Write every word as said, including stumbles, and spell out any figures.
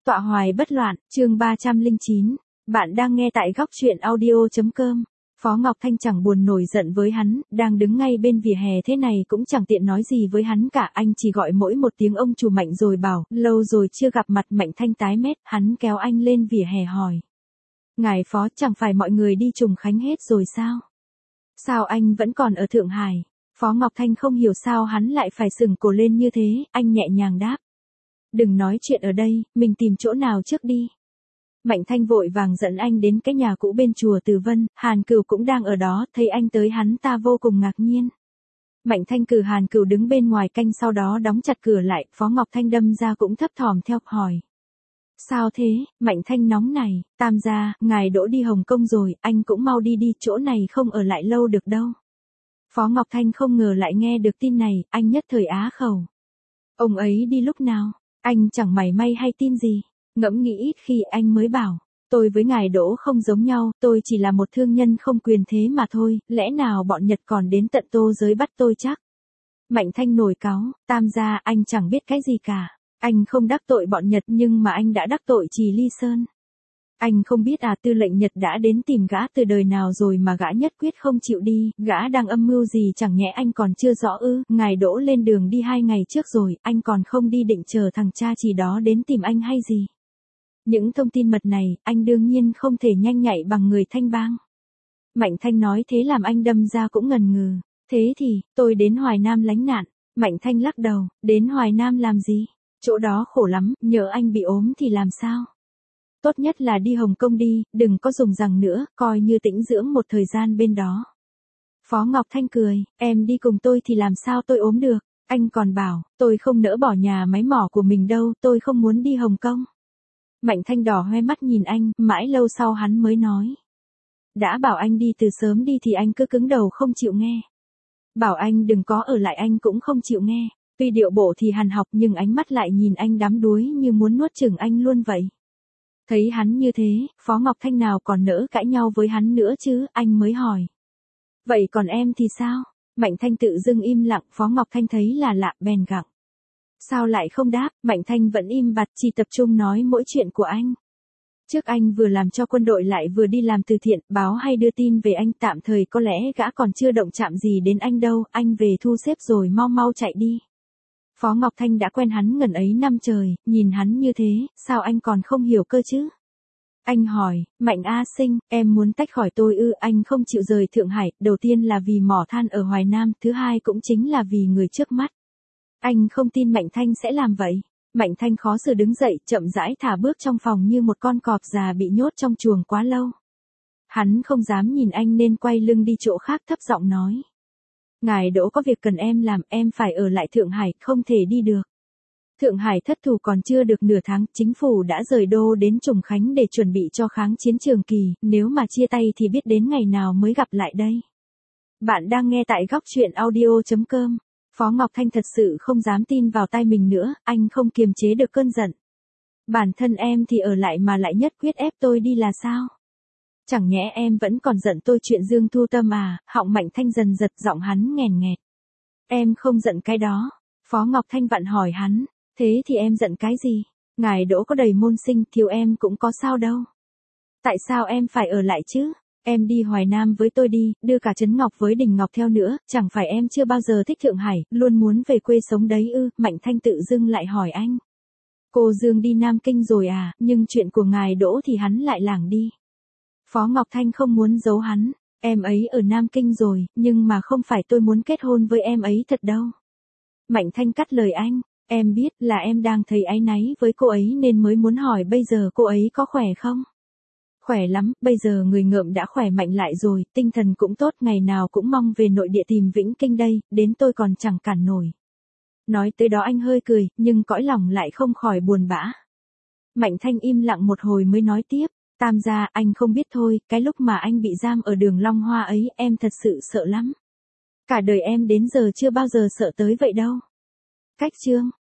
Tọa hoài bất loạn, chương ba trăm lẻ chín. Bạn đang nghe tại góc truyện audio.com. Phó Ngọc Thanh chẳng buồn nổi giận với hắn, đang đứng ngay bên vỉa hè thế này cũng chẳng tiện nói gì với hắn cả. Anh chỉ gọi mỗi một tiếng ông chủ Mạnh rồi bảo, lâu rồi chưa gặp mặt. Mạnh Thanh tái mét, hắn kéo anh lên vỉa hè hỏi. Ngài Phó, chẳng phải mọi người đi Trùng Khánh hết rồi sao? Sao anh vẫn còn ở Thượng Hải? Phó Ngọc Thanh không hiểu sao hắn lại phải sừng cổ lên như thế, anh nhẹ nhàng đáp. Đừng nói chuyện ở đây, mình tìm chỗ nào trước đi. Mạnh Thanh vội vàng dẫn anh đến cái nhà cũ bên chùa Từ Vân, Hàn Cửu cũng đang ở đó, thấy anh tới hắn ta vô cùng ngạc nhiên. Mạnh Thanh cử Hàn Cửu đứng bên ngoài canh, sau đó đóng chặt cửa lại. Phó Ngọc Thanh đâm ra cũng thấp thỏm theo, hỏi. Sao thế? Mạnh Thanh nóng này, Tam gia, ngài Đỗ đi Hồng Kông rồi, anh cũng mau đi đi, chỗ này không ở lại lâu được đâu. Phó Ngọc Thanh không ngờ lại nghe được tin này, anh nhất thời á khẩu. Ông ấy đi lúc nào? Anh chẳng mảy may hay tin gì. Ngẫm nghĩ ít khi anh mới bảo, tôi với ngài Đỗ không giống nhau, tôi chỉ là một thương nhân không quyền thế mà thôi, lẽ nào bọn Nhật còn đến tận Tô Giới bắt tôi chắc? Mạnh Thanh nổi cáu, Tam gia, anh chẳng biết cái gì cả. Anh không đắc tội bọn Nhật nhưng mà anh đã đắc tội Trì Ly Sơn. Anh không biết à, tư lệnh Nhật đã đến tìm gã từ đời nào rồi mà gã nhất quyết không chịu đi, gã đang âm mưu gì chẳng nhẽ anh còn chưa rõ ư? Ngài Đỗ lên đường đi hai ngày trước rồi, anh còn không đi, định chờ thằng cha Trì đó đến tìm anh hay gì? Những thông tin mật này, anh đương nhiên không thể nhanh nhạy bằng người Thanh bang. Mạnh Thanh nói thế làm anh đâm ra cũng ngần ngừ. Thế thì, tôi đến Hoài Nam lánh nạn. Mạnh Thanh lắc đầu, đến Hoài Nam làm gì? Chỗ đó khổ lắm, nhỡ anh bị ốm thì làm sao? Tốt nhất là đi Hồng Kông đi, đừng có dùng rằng nữa, coi như tĩnh dưỡng một thời gian bên đó. Phó Ngọc Thanh cười, em đi cùng tôi thì làm sao tôi ốm được? Anh còn bảo, tôi không nỡ bỏ nhà máy mỏ của mình đâu, tôi không muốn đi Hồng Kông. Mạnh Thanh đỏ hoe mắt nhìn anh, mãi lâu sau hắn mới nói. Đã bảo anh đi từ sớm đi thì anh cứ cứng đầu không chịu nghe. Bảo anh đừng có ở lại anh cũng không chịu nghe. Tuy điệu bộ thì hàn học nhưng ánh mắt lại nhìn anh đắm đuối như muốn nuốt chửng anh luôn vậy. Thấy hắn như thế, Phó Ngọc Thanh nào còn nỡ cãi nhau với hắn nữa chứ, anh mới hỏi. Vậy còn em thì sao? Mạnh Thanh tự dưng im lặng, Phó Ngọc Thanh thấy là lạ bèn gặng. Sao lại không đáp? Mạnh Thanh vẫn im bặt, chỉ tập trung nói mỗi chuyện của anh. Trước anh vừa làm cho quân đội lại vừa đi làm từ thiện, báo hay đưa tin về anh, tạm thời có lẽ gã còn chưa động chạm gì đến anh đâu, anh về thu xếp rồi mau mau chạy đi. Phó Ngọc Thanh đã quen hắn ngần ấy năm trời, nhìn hắn như thế, sao anh còn không hiểu cơ chứ? Anh hỏi, Mạnh A Sinh, em muốn tách khỏi tôi ư? Anh không chịu rời Thượng Hải, đầu tiên là vì mỏ than ở Hoài Nam, thứ hai cũng chính là vì người trước mắt. Anh không tin Mạnh Thanh sẽ làm vậy. Mạnh Thanh khó xử đứng dậy, chậm rãi thả bước trong phòng như một con cọp già bị nhốt trong chuồng quá lâu. Hắn không dám nhìn anh nên quay lưng đi chỗ khác, thấp giọng nói. Ngài Đỗ có việc cần em làm, em phải ở lại Thượng Hải, không thể đi được. Thượng Hải thất thủ còn chưa được nửa tháng, chính phủ đã rời đô đến Trùng Khánh để chuẩn bị cho kháng chiến Trường Kỳ, nếu mà chia tay thì biết đến ngày nào mới gặp lại đây. Bạn đang nghe tại góc truyện audio.com. Phó Ngọc Thanh thật sự không dám tin vào tai mình nữa, anh không kiềm chế được cơn giận. Bản thân em thì ở lại mà lại nhất quyết ép tôi đi là sao? Chẳng nhẽ em vẫn còn giận tôi chuyện Dương Thu Tâm à? Họng Mạnh Thanh dần giật, giọng hắn nghèn nghẹt. Em không giận cái đó. Phó Ngọc Thanh vặn hỏi hắn, thế thì em giận cái gì? Ngài Đỗ có đầy môn sinh, thiếu em cũng có sao đâu. Tại sao em phải ở lại chứ? Em đi Hoài Nam với tôi đi, đưa cả Trấn Ngọc với Đình Ngọc theo nữa, chẳng phải em chưa bao giờ thích Thượng Hải, luôn muốn về quê sống đấy ư? Mạnh Thanh tự dưng lại hỏi anh. Cô Dương đi Nam Kinh rồi à, nhưng chuyện của ngài Đỗ thì hắn lại lảng đi. Phó Ngọc Thanh không muốn giấu hắn, em ấy ở Nam Kinh rồi, nhưng mà không phải tôi muốn kết hôn với em ấy thật đâu. Mạnh Thanh cắt lời anh, em biết là em đang thấy áy náy với cô ấy nên mới muốn hỏi bây giờ cô ấy có khỏe không? Khỏe lắm, bây giờ người ngợm đã khỏe mạnh lại rồi, tinh thần cũng tốt, ngày nào cũng mong về nội địa tìm Vĩnh Kinh đây, đến tôi còn chẳng cản nổi. Nói tới đó anh hơi cười, nhưng cõi lòng lại không khỏi buồn bã. Mạnh Thanh im lặng một hồi mới nói tiếp, Tam gia, anh không biết thôi, cái lúc mà anh bị giam ở đường Long Hoa ấy, em thật sự sợ lắm. Cả đời em đến giờ chưa bao giờ sợ tới vậy đâu. Cách chương